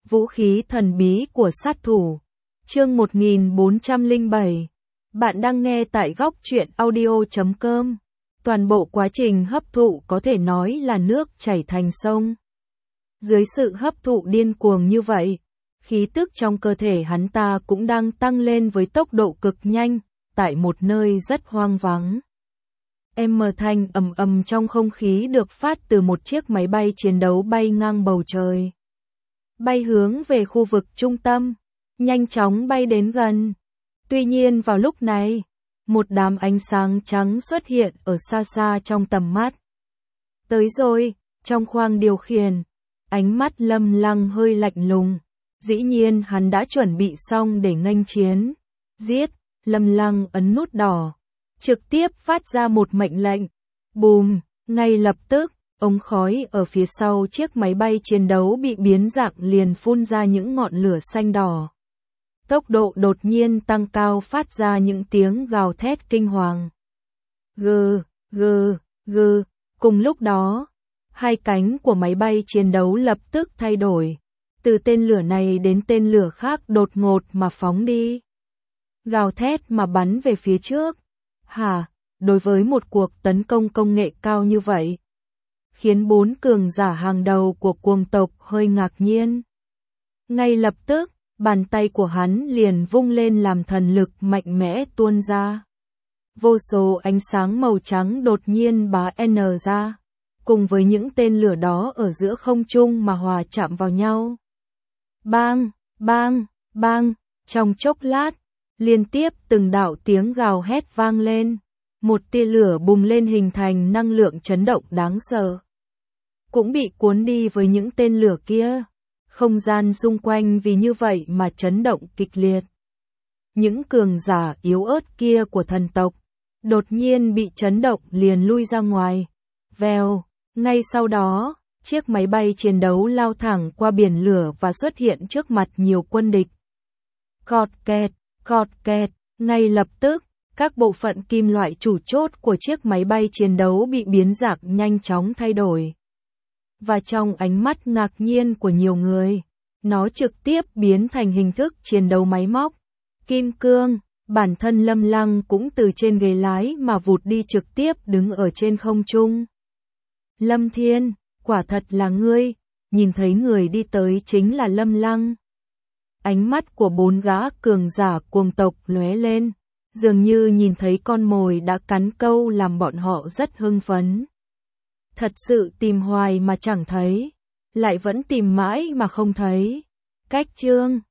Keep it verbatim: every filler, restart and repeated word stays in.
Vũ khí thần bí của sát thủ. Chương một nghìn bốn trăm lẻ bảy. Bạn đang nghe tại góc truyện audio chấm com. Toàn bộ quá trình hấp thụ có thể nói là nước chảy thành sông. Dưới sự hấp thụ điên cuồng như vậy, khí tức trong cơ thể hắn ta cũng đang tăng lên với tốc độ cực nhanh, tại một nơi rất hoang vắng. Âm thanh ầm ầm trong không khí được phát từ một chiếc máy bay chiến đấu bay ngang bầu trời. Bay hướng về khu vực trung tâm, nhanh chóng bay đến gần. Tuy nhiên vào lúc này, một đám ánh sáng trắng xuất hiện ở xa xa trong tầm mắt. Tới rồi, trong khoang điều khiển, ánh mắt Lâm Lăng hơi lạnh lùng. Dĩ nhiên hắn đã chuẩn bị xong để nghênh chiến. Giết, Lâm Lăng ấn nút đỏ, trực tiếp phát ra một mệnh lệnh. Bùm, ngay lập tức, ống khói ở phía sau chiếc máy bay chiến đấu bị biến dạng liền phun ra những ngọn lửa xanh đỏ. Tốc độ đột nhiên tăng cao phát ra những tiếng gào thét kinh hoàng. Gừ, gừ, gừ, cùng lúc đó, hai cánh của máy bay chiến đấu lập tức thay đổi. Từ tên lửa này đến tên lửa khác đột ngột mà phóng đi. Gào thét mà bắn về phía trước. Hả, đối với một cuộc tấn công công nghệ cao như vậy, khiến bốn cường giả hàng đầu của cuồng tộc hơi ngạc nhiên. Ngay lập tức, bàn tay của hắn liền vung lên làm thần lực mạnh mẽ tuôn ra. Vô số ánh sáng màu trắng đột nhiên bá n ra, cùng với những tên lửa đó ở giữa không trung mà hòa chạm vào nhau. Bang, bang, bang, trong chốc lát, liên tiếp từng đạo tiếng gào hét vang lên. Một tia lửa bùng lên hình thành năng lượng chấn động đáng sợ. Cũng bị cuốn đi với những tên lửa kia. Không gian xung quanh vì như vậy mà chấn động kịch liệt. Những cường giả yếu ớt kia của thần tộc, đột nhiên bị chấn động liền lui ra ngoài. Vèo, ngay sau đó, chiếc máy bay chiến đấu lao thẳng qua biển lửa và xuất hiện trước mặt nhiều quân địch. Cọt kẹt, cọt kẹt, ngay lập tức, các bộ phận kim loại chủ chốt của chiếc máy bay chiến đấu bị biến dạng nhanh chóng thay đổi. Và trong ánh mắt ngạc nhiên của nhiều người, nó trực tiếp biến thành hình thức chiến đấu máy móc. Kim cương, bản thân Lâm Lăng cũng từ trên ghế lái mà vụt đi trực tiếp đứng ở trên không trung. Lâm Thiên, quả thật là ngươi, nhìn thấy người đi tới chính là Lâm Lăng. Ánh mắt của bốn gã cường giả cuồng tộc lóe lên, dường như nhìn thấy con mồi đã cắn câu làm bọn họ rất hưng phấn. Thật sự tìm hoài mà chẳng thấy, lại vẫn tìm mãi mà không thấy. Cách chương